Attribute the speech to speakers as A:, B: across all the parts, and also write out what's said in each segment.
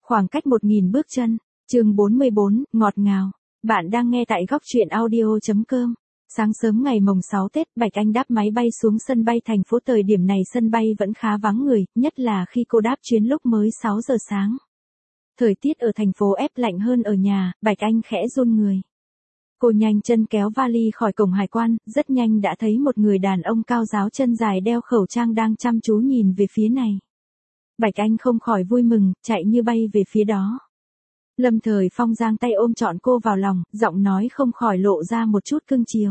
A: Khoảng cách 1.000 bước chân. Chương 44, ngọt ngào. Bạn đang nghe tại góc truyện audio.com. Sáng sớm ngày mồng 6 Tết, Bạch Anh đáp máy bay xuống sân bay thành phố. Thời điểm này sân bay vẫn khá vắng người, nhất là khi cô đáp chuyến lúc mới 6 giờ sáng. Thời tiết ở thành phố ép lạnh hơn ở nhà, Bạch Anh khẽ run người. Cô nhanh chân kéo vali khỏi cổng hải quan, rất nhanh đã thấy một người đàn ông cao ráo chân dài đeo khẩu trang đang chăm chú nhìn về phía này. Bạch Anh không khỏi vui mừng, chạy như bay về phía đó. Lâm Thời Phong giang tay ôm trọn cô vào lòng, giọng nói không khỏi lộ ra một chút cưng chiều.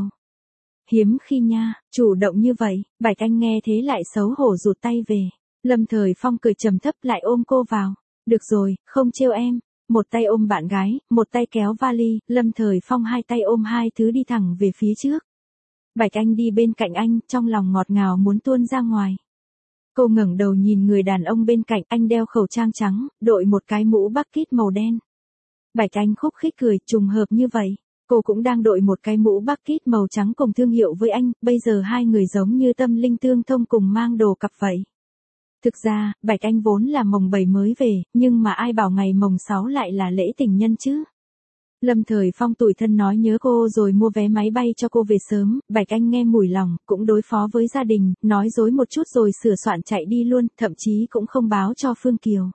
A: Hiếm khi nha, chủ động như vậy. Bạch Anh nghe thế lại xấu hổ rụt tay về. Lâm Thời Phong cười trầm thấp lại ôm cô vào. Được rồi, không trêu em. Một tay ôm bạn gái, một tay kéo vali, Lâm Thời Phong hai tay ôm hai thứ đi thẳng về phía trước. Bạch Anh đi bên cạnh anh, trong lòng ngọt ngào muốn tuôn ra ngoài. Cô ngẩng đầu nhìn người đàn ông bên cạnh, anh đeo khẩu trang trắng, đội một cái mũ bucket màu đen. Bạch Anh khúc khích cười, trùng hợp như vậy. Cô cũng đang đội một cái mũ bucket màu trắng cùng thương hiệu với anh, bây giờ hai người giống như tâm linh tương thông cùng mang đồ cặp vậy. Thực ra, Bạch Anh vốn là mồng 7 mới về, nhưng mà ai bảo ngày mồng 6 lại là lễ tình nhân chứ. Lâm Thời Phong tủi thân nói nhớ cô rồi mua vé máy bay cho cô về sớm, Bạch Anh nghe mủi lòng, cũng đối phó với gia đình, nói dối một chút rồi sửa soạn chạy đi luôn, thậm chí cũng không báo cho Phương Kiều.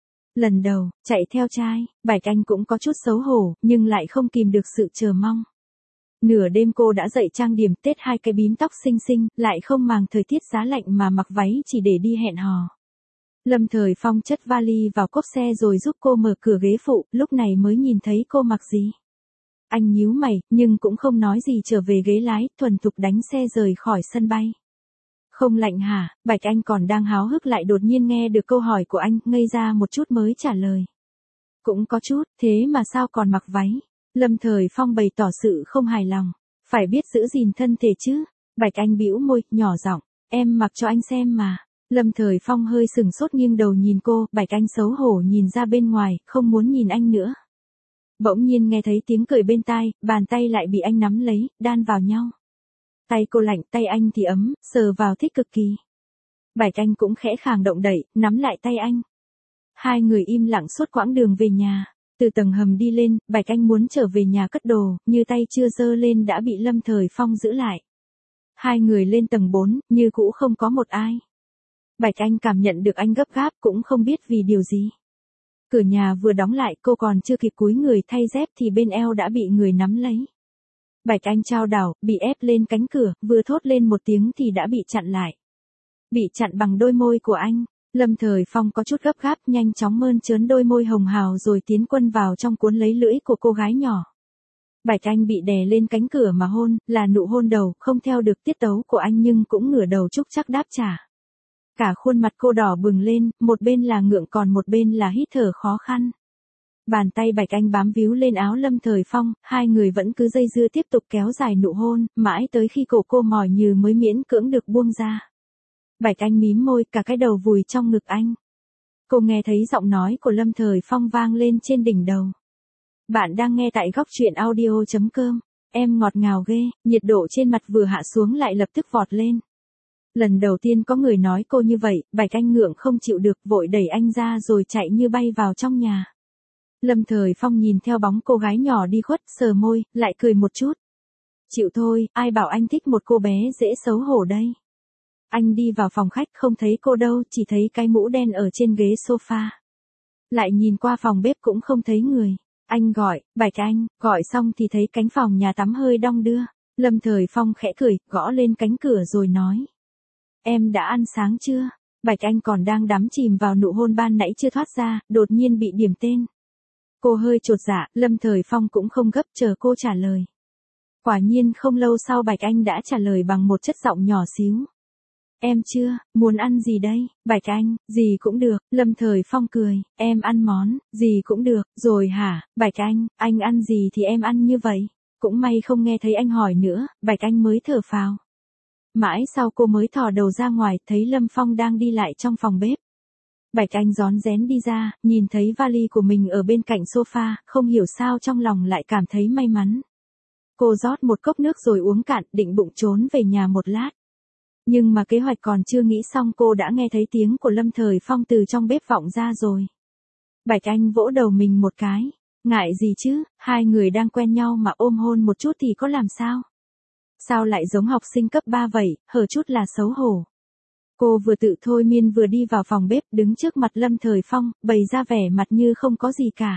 A: Lần đầu, chạy theo trai, Bạch Anh cũng có chút xấu hổ, nhưng lại không kìm được sự chờ mong. Nửa đêm cô đã dậy trang điểm tết hai cái bím tóc xinh xinh, lại không màng thời tiết giá lạnh mà mặc váy chỉ để đi hẹn hò. Lâm Thời Phong chất vali vào cốp xe rồi giúp cô mở cửa ghế phụ, lúc này mới nhìn thấy cô mặc gì. Anh nhíu mày, nhưng cũng không nói gì trở về ghế lái, thuần thục đánh xe rời khỏi sân bay. Không lạnh hả? Bạch Anh còn đang háo hức lại đột nhiên nghe được câu hỏi của anh, ngây ra một chút mới trả lời. Cũng có chút, thế mà sao còn mặc váy? Lâm Thời Phong bày tỏ sự không hài lòng. Phải biết giữ gìn thân thể chứ. Bạch Anh bĩu môi, nhỏ giọng, em mặc cho anh xem mà. Lâm Thời Phong hơi sừng sốt nghiêng đầu nhìn cô, Bạch Anh xấu hổ nhìn ra bên ngoài, không muốn nhìn anh nữa. Bỗng nhiên nghe thấy tiếng cười bên tai, bàn tay lại bị anh nắm lấy, đan vào nhau. Tay cô lạnh, tay anh thì ấm, sờ vào thích cực kỳ. Bạch Anh cũng khẽ khàng động đậy, nắm lại tay anh. Hai người im lặng suốt quãng đường về nhà. Từ tầng hầm đi lên, Bạch Anh muốn trở về nhà cất đồ, như tay chưa giơ lên đã bị Lâm Thời Phong giữ lại. Hai người lên tầng 4, như cũ không có một ai. Bạch Anh cảm nhận được anh gấp gáp cũng không biết vì điều gì. Cửa nhà vừa đóng lại cô còn chưa kịp cúi người thay dép thì bên eo đã bị người nắm lấy. Bạch Anh chao đảo, bị ép lên cánh cửa, vừa thốt lên một tiếng thì đã bị chặn lại. Bị chặn bằng đôi môi của anh. Lâm Thời Phong có chút gấp gáp nhanh chóng mơn trớn đôi môi hồng hào rồi tiến quân vào trong cuốn lấy lưỡi của cô gái nhỏ. Bạch Anh bị đè lên cánh cửa mà hôn, là nụ hôn đầu, không theo được tiết tấu của anh nhưng cũng ngửa đầu chúc chắc đáp trả. Cả khuôn mặt cô đỏ bừng lên, một bên là ngượng còn một bên là hít thở khó khăn. Bàn tay Bạch Anh bám víu lên áo Lâm Thời Phong, hai người vẫn cứ dây dưa tiếp tục kéo dài nụ hôn, mãi tới khi cổ cô mỏi nhừ mới miễn cưỡng được buông ra. Bạch Anh mím môi, cả cái đầu vùi trong ngực anh. Cô nghe thấy giọng nói của Lâm Thời Phong vang lên trên đỉnh đầu. Bạn đang nghe tại góc truyện audio.com. Em ngọt ngào ghê, nhiệt độ trên mặt vừa hạ xuống lại lập tức vọt lên. Lần đầu tiên có người nói cô như vậy, Bạch Anh ngượng không chịu được vội đẩy anh ra rồi chạy như bay vào trong nhà. Lâm Thời Phong nhìn theo bóng cô gái nhỏ đi khuất, sờ môi, lại cười một chút. Chịu thôi, ai bảo anh thích một cô bé dễ xấu hổ đây. Anh đi vào phòng khách không thấy cô đâu, chỉ thấy cái mũ đen ở trên ghế sofa. Lại nhìn qua phòng bếp cũng không thấy người. Anh gọi, Bạch Anh, gọi xong thì thấy cánh phòng nhà tắm hơi đong đưa. Lâm Thời Phong khẽ cười, gõ lên cánh cửa rồi nói. Em đã ăn sáng chưa? Bạch Anh còn đang đắm chìm vào nụ hôn ban nãy chưa thoát ra, đột nhiên bị điểm tên. Cô hơi chột dạ, Lâm Thời Phong cũng không gấp chờ cô trả lời. Quả nhiên không lâu sau Bạch Anh đã trả lời bằng một chất giọng nhỏ xíu. Em chưa, muốn ăn gì đây? Bạch Anh, gì cũng được, Lâm Thời Phong cười, em ăn món, gì cũng được, rồi hả? Bạch anh ăn gì thì em ăn như vậy. Cũng may không nghe thấy anh hỏi nữa, Bạch Anh mới thở phào. Mãi sau cô mới thò đầu ra ngoài, thấy Lâm Phong đang đi lại trong phòng bếp. Bạch Anh rón rén đi ra, nhìn thấy vali của mình ở bên cạnh sofa, không hiểu sao trong lòng lại cảm thấy may mắn. Cô rót một cốc nước rồi uống cạn, định bụng trốn về nhà một lát. Nhưng mà kế hoạch còn chưa nghĩ xong cô đã nghe thấy tiếng của Lâm Thời Phong từ trong bếp vọng ra rồi. Bạch Anh vỗ đầu mình một cái. Ngại gì chứ, hai người đang quen nhau mà ôm hôn một chút thì có làm sao? Sao lại giống học sinh cấp 3 vậy, hở chút là xấu hổ. Cô vừa tự thôi miên vừa đi vào phòng bếp đứng trước mặt Lâm Thời Phong, bày ra vẻ mặt như không có gì cả.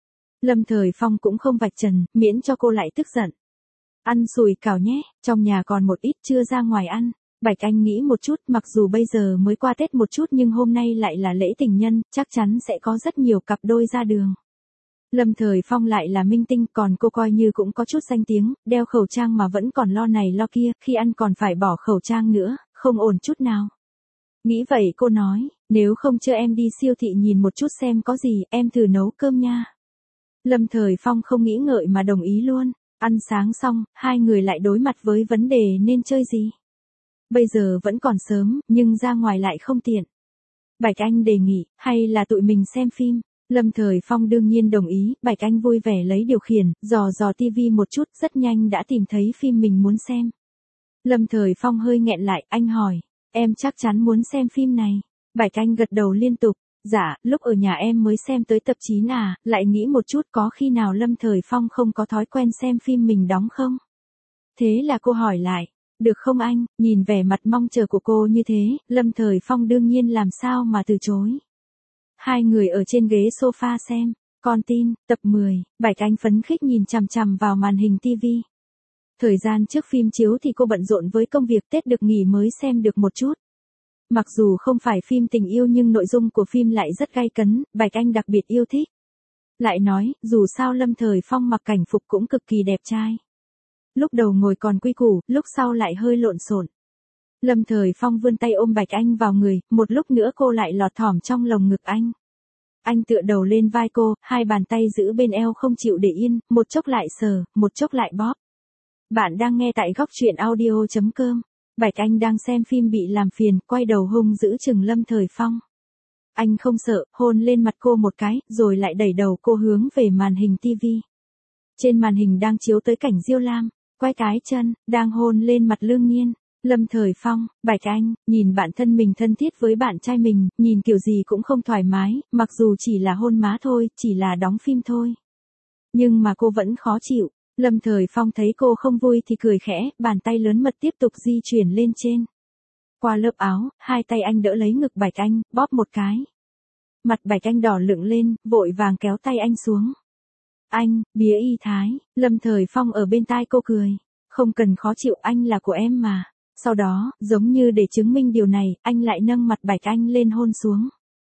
A: Lâm Thời Phong cũng không vạch trần, miễn cho cô lại tức giận. Ăn sủi cảo nhé, trong nhà còn một ít chưa ra ngoài ăn. Bạch Anh nghĩ một chút, mặc dù bây giờ mới qua Tết một chút nhưng hôm nay lại là lễ tình nhân, chắc chắn sẽ có rất nhiều cặp đôi ra đường. Lâm Thời Phong lại là minh tinh, còn cô coi như cũng có chút danh tiếng, đeo khẩu trang mà vẫn còn lo này lo kia, khi ăn còn phải bỏ khẩu trang nữa, không ổn chút nào. Nghĩ vậy cô nói, nếu không cho em đi siêu thị nhìn một chút xem có gì, em thử nấu cơm nha. Lâm Thời Phong không nghĩ ngợi mà đồng ý luôn. Ăn sáng xong, hai người lại đối mặt với vấn đề nên chơi gì. Bây giờ vẫn còn sớm, nhưng ra ngoài lại không tiện. Bạch Anh đề nghị, hay là tụi mình xem phim. Lâm Thời Phong đương nhiên đồng ý, Bạch Anh vui vẻ lấy điều khiển, dò tivi một chút, rất nhanh đã tìm thấy phim mình muốn xem. Lâm Thời Phong hơi nghẹn lại, anh hỏi, em chắc chắn muốn xem phim này. Bạch Anh gật đầu liên tục, dạ, lúc ở nhà em mới xem tới tập 9 à, lại nghĩ một chút có khi nào Lâm Thời Phong không có thói quen xem phim mình đóng không? Thế là cô hỏi lại, được không anh, nhìn vẻ mặt mong chờ của cô như thế, Lâm Thời Phong đương nhiên làm sao mà từ chối. Hai người ở trên ghế sofa xem, con tin, tập 10, Bạch Anh phấn khích nhìn chằm chằm vào màn hình tivi. Thời gian trước phim chiếu thì cô bận rộn với công việc, Tết được nghỉ mới xem được một chút. Mặc dù không phải phim tình yêu nhưng nội dung của phim lại rất gay cấn, Bạch Anh đặc biệt yêu thích. Lại nói, dù sao Lâm Thời Phong mặc cảnh phục cũng cực kỳ đẹp trai. Lúc đầu ngồi còn quy củ, lúc sau lại hơi lộn xộn. Lâm Thời Phong vươn tay ôm Bạch Anh vào người, một lúc nữa cô lại lọt thỏm trong lồng ngực anh. Anh tựa đầu lên vai cô, hai bàn tay giữ bên eo không chịu để yên, một chốc lại sờ, một chốc lại bóp. Bạn đang nghe tại góc truyện audio.com. Bạch Anh đang xem phim bị làm phiền, quay đầu hung giữ chừng Lâm Thời Phong. Anh không sợ, hôn lên mặt cô một cái, rồi lại đẩy đầu cô hướng về màn hình tivi. Trên màn hình đang chiếu tới cảnh Diêu Lam, quay cái chân, đang hôn lên mặt Lương Nhiên. Lâm Thời Phong, Bạch Anh, nhìn bạn thân mình thân thiết với bạn trai mình, nhìn kiểu gì cũng không thoải mái, mặc dù chỉ là hôn má thôi, chỉ là đóng phim thôi. Nhưng mà cô vẫn khó chịu. Lâm Thời Phong thấy cô không vui thì cười khẽ, bàn tay lớn mật tiếp tục di chuyển lên trên. Qua lớp áo, hai tay anh đỡ lấy ngực Bạch Anh, bóp một cái. Mặt Bạch Anh đỏ lựng lên, vội vàng kéo tay anh xuống. Anh, bía y thái, Lâm Thời Phong ở bên tai cô cười. Không cần khó chịu, anh là của em mà. Sau đó, giống như để chứng minh điều này, anh lại nâng mặt Bạch Anh lên hôn xuống.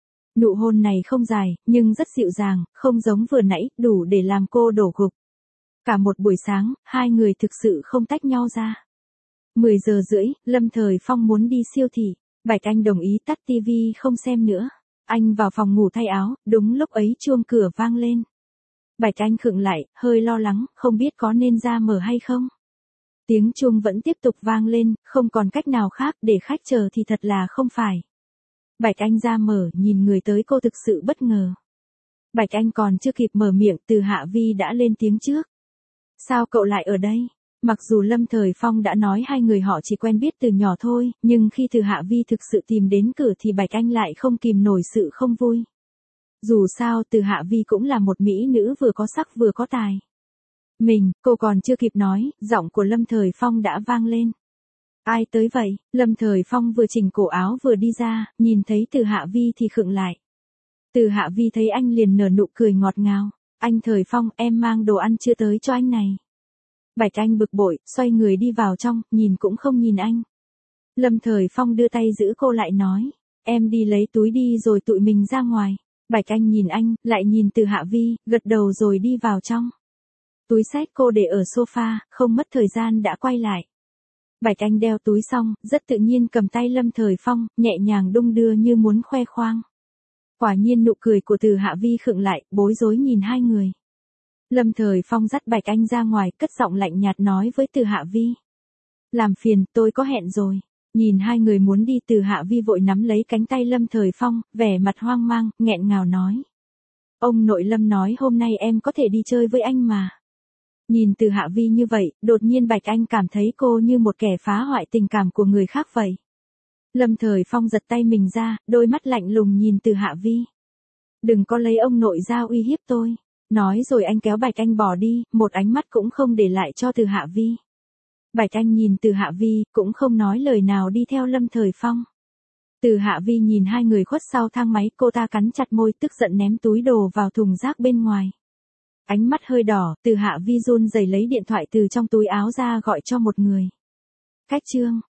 A: Nụ hôn này không dài, nhưng rất dịu dàng, không giống vừa nãy, đủ để làm cô đổ gục. Cả một buổi sáng, hai người thực sự không tách nhau ra. 10 giờ rưỡi, Lâm Thời Phong muốn đi siêu thị. Bạch Anh đồng ý tắt tivi không xem nữa. Anh vào phòng ngủ thay áo, đúng lúc ấy chuông cửa vang lên. Bạch Anh khựng lại, hơi lo lắng, không biết có nên ra mở hay không. Tiếng chuông vẫn tiếp tục vang lên, không còn cách nào khác, để khách chờ thì thật là không phải. Bạch Anh ra mở, nhìn người tới cô thực sự bất ngờ. Bạch Anh còn chưa kịp mở miệng, Từ Hạ Vi đã lên tiếng trước. Sao cậu lại ở đây? Mặc dù Lâm Thời Phong đã nói hai người họ chỉ quen biết từ nhỏ thôi, nhưng khi Từ Hạ Vi thực sự tìm đến cửa thì Bạch Anh lại không kìm nổi sự không vui. Dù sao Từ Hạ Vi cũng là một mỹ nữ vừa có sắc vừa có tài. Cô còn chưa kịp nói, giọng của Lâm Thời Phong đã vang lên. Ai tới vậy? Lâm Thời Phong vừa chỉnh cổ áo vừa đi ra, nhìn thấy Từ Hạ Vi thì khựng lại. Từ Hạ Vi thấy anh liền nở nụ cười ngọt ngào. Anh Thời Phong, em mang đồ ăn chưa tới cho anh này. Bạch Anh bực bội, xoay người đi vào trong, nhìn cũng không nhìn anh. Lâm Thời Phong đưa tay giữ cô lại nói, em đi lấy túi đi rồi tụi mình ra ngoài. Bạch Anh nhìn anh, lại nhìn Từ Hạ Vi, gật đầu rồi đi vào trong. Túi xách cô để ở sofa, không mất thời gian đã quay lại. Bạch Anh đeo túi xong, rất tự nhiên cầm tay Lâm Thời Phong, nhẹ nhàng đung đưa như muốn khoe khoang. Quả nhiên nụ cười của Từ Hạ Vi khựng lại, bối rối nhìn hai người. Lâm Thời Phong dắt Bạch Anh ra ngoài, cất giọng lạnh nhạt nói với Từ Hạ Vi. Làm phiền, tôi có hẹn rồi. Nhìn hai người muốn đi, Từ Hạ Vi vội nắm lấy cánh tay Lâm Thời Phong, vẻ mặt hoang mang, nghẹn ngào nói. Ông nội Lâm nói hôm nay em có thể đi chơi với anh mà. Nhìn Từ Hạ Vi như vậy, đột nhiên Bạch Anh cảm thấy cô như một kẻ phá hoại tình cảm của người khác vậy. Lâm Thời Phong giật tay mình ra, đôi mắt lạnh lùng nhìn Từ Hạ Vi. Đừng có lấy ông nội ra uy hiếp tôi. Nói rồi anh kéo Bạch Anh bỏ đi, một ánh mắt cũng không để lại cho Từ Hạ Vi. Bạch Anh nhìn Từ Hạ Vi, cũng không nói lời nào đi theo Lâm Thời Phong. Từ Hạ Vi nhìn hai người khuất sau thang máy, cô ta cắn chặt môi tức giận ném túi đồ vào thùng rác bên ngoài. Ánh mắt hơi đỏ, Từ Hạ Vi run rẩy lấy điện thoại từ trong túi áo ra gọi cho một người. Cách chương